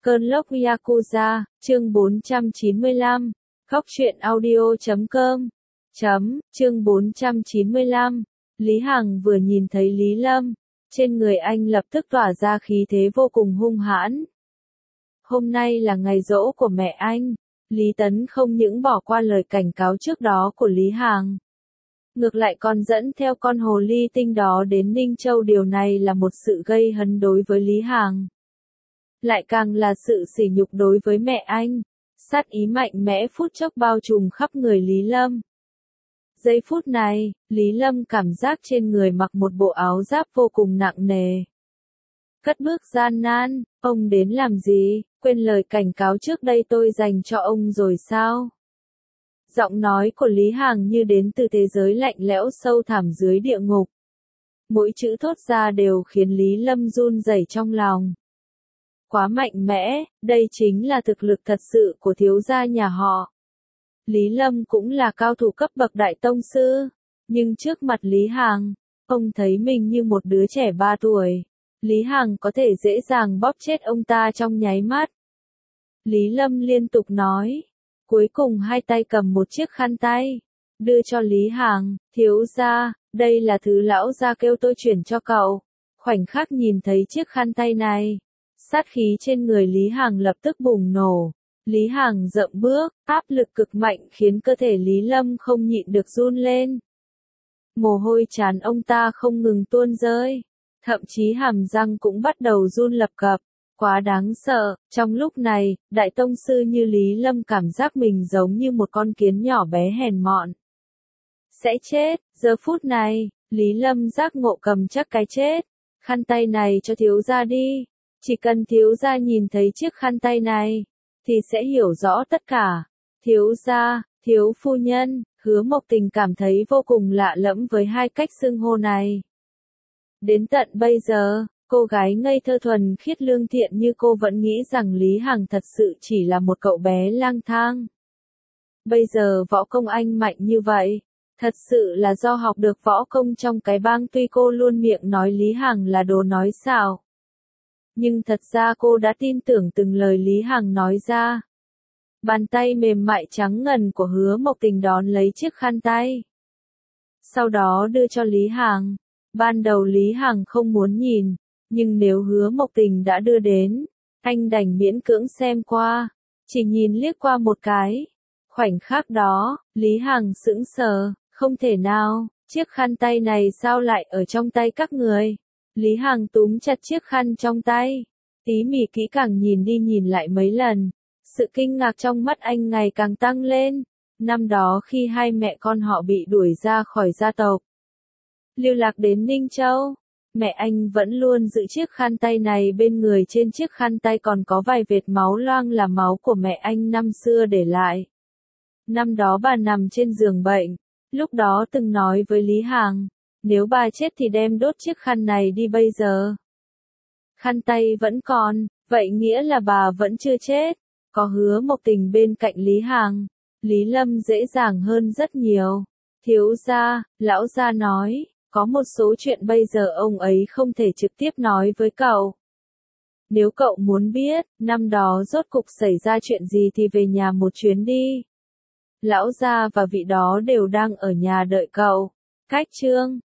Cơn lốc Yakuza, chương 495, Khóc truyện audio.com. Chương 495, Lý Hằng vừa nhìn thấy Lý Lâm, trên người anh lập tức tỏa ra khí thế vô cùng hung hãn. Hôm nay là ngày giỗ của mẹ anh, Lý Tấn không những bỏ qua lời cảnh cáo trước đó của Lý Hằng, ngược lại còn dẫn theo con hồ ly tinh đó đến Ninh Châu. Điều này là một sự gây hấn đối với Lý Hằng, lại càng là sự sỉ nhục đối với mẹ anh. Sát ý mạnh mẽ phút chốc bao trùm khắp người Lý Lâm. Giây phút này, Lý Lâm cảm giác trên người mặc một bộ áo giáp vô cùng nặng nề. Cất bước gian nan, ông đến làm gì, quên lời cảnh cáo trước đây tôi dành cho ông rồi sao? Giọng nói của Lý Hằng như đến từ thế giới lạnh lẽo sâu thẳm dưới địa ngục. Mỗi chữ thốt ra đều khiến Lý Lâm run rẩy trong lòng. Quá mạnh mẽ, đây chính là thực lực thật sự của thiếu gia nhà họ. Lý Lâm cũng là cao thủ cấp bậc đại tông sư, nhưng trước mặt Lý Hằng, ông thấy mình như một đứa trẻ 3 tuổi. Lý Hằng có thể dễ dàng bóp chết ông ta trong nháy mắt. Lý Lâm liên tục nói, cuối cùng hai tay cầm một chiếc khăn tay, đưa cho Lý Hằng, thiếu gia, đây là thứ lão gia kêu tôi chuyển cho cậu. Khoảnh khắc nhìn thấy chiếc khăn tay này, sát khí trên người Lý Hằng lập tức bùng nổ. Lý Hằng dậm bước, áp lực cực mạnh khiến cơ thể Lý Lâm không nhịn được run lên. Mồ hôi trán ông ta không ngừng tuôn rơi, thậm chí hàm răng cũng bắt đầu run lập cập. Quá đáng sợ, trong lúc này, đại tông sư như Lý Lâm cảm giác mình giống như một con kiến nhỏ bé hèn mọn. Sẽ chết, giờ phút này, Lý Lâm giác ngộ cầm chắc cái chết. Khăn tay này cho thiếu gia đi, chỉ cần thiếu gia nhìn thấy chiếc khăn tay này, thì sẽ hiểu rõ tất cả. Thiếu gia, thiếu phu nhân, Hứa Mộc Tình cảm thấy vô cùng lạ lẫm với hai cách xưng hô này. Đến tận bây giờ, cô gái ngây thơ thuần khiết lương thiện như cô vẫn nghĩ rằng Lý Hằng thật sự chỉ là một cậu bé lang thang. Bây giờ võ công anh mạnh như vậy, thật sự là do học được võ công trong cái bang. Tuy cô luôn miệng nói Lý Hằng là đồ nói xạo, nhưng thật ra cô đã tin tưởng từng lời Lý Hằng nói ra. Bàn tay mềm mại trắng ngần của Hứa Mộc Tình đón lấy chiếc khăn tay, sau đó đưa cho Lý Hằng. Ban đầu Lý Hằng không muốn nhìn, nhưng nếu Hứa Mộc Tình đã đưa đến, anh đành miễn cưỡng xem qua, chỉ nhìn liếc qua một cái. Khoảnh khắc đó, Lý Hằng sững sờ, không thể nào, chiếc khăn tay này sao lại ở trong tay các người? Lý Hằng túm chặt chiếc khăn trong tay, tỉ mỉ kỹ càng nhìn đi nhìn lại mấy lần, sự kinh ngạc trong mắt anh ngày càng tăng lên. Năm đó khi hai mẹ con họ bị đuổi ra khỏi gia tộc, lưu lạc đến Ninh Châu, mẹ anh vẫn luôn giữ chiếc khăn tay này bên người. Trên chiếc khăn tay còn có vài vệt máu loang là máu của mẹ anh năm xưa để lại. Năm đó bà nằm trên giường bệnh, lúc đó từng nói với Lý Hằng, nếu bà chết thì đem đốt chiếc khăn này đi. Bây giờ khăn tay vẫn còn, vậy nghĩa là bà vẫn chưa chết. Có Hứa Mộc Tình bên cạnh Lý Hằng, Lý Lâm dễ dàng hơn rất nhiều. Thiếu gia, lão gia nói, có một số chuyện bây giờ ông ấy không thể trực tiếp nói với cậu. Nếu cậu muốn biết, năm đó rốt cục xảy ra chuyện gì thì về nhà một chuyến đi. Lão gia và vị đó đều đang ở nhà đợi cậu. Cách chương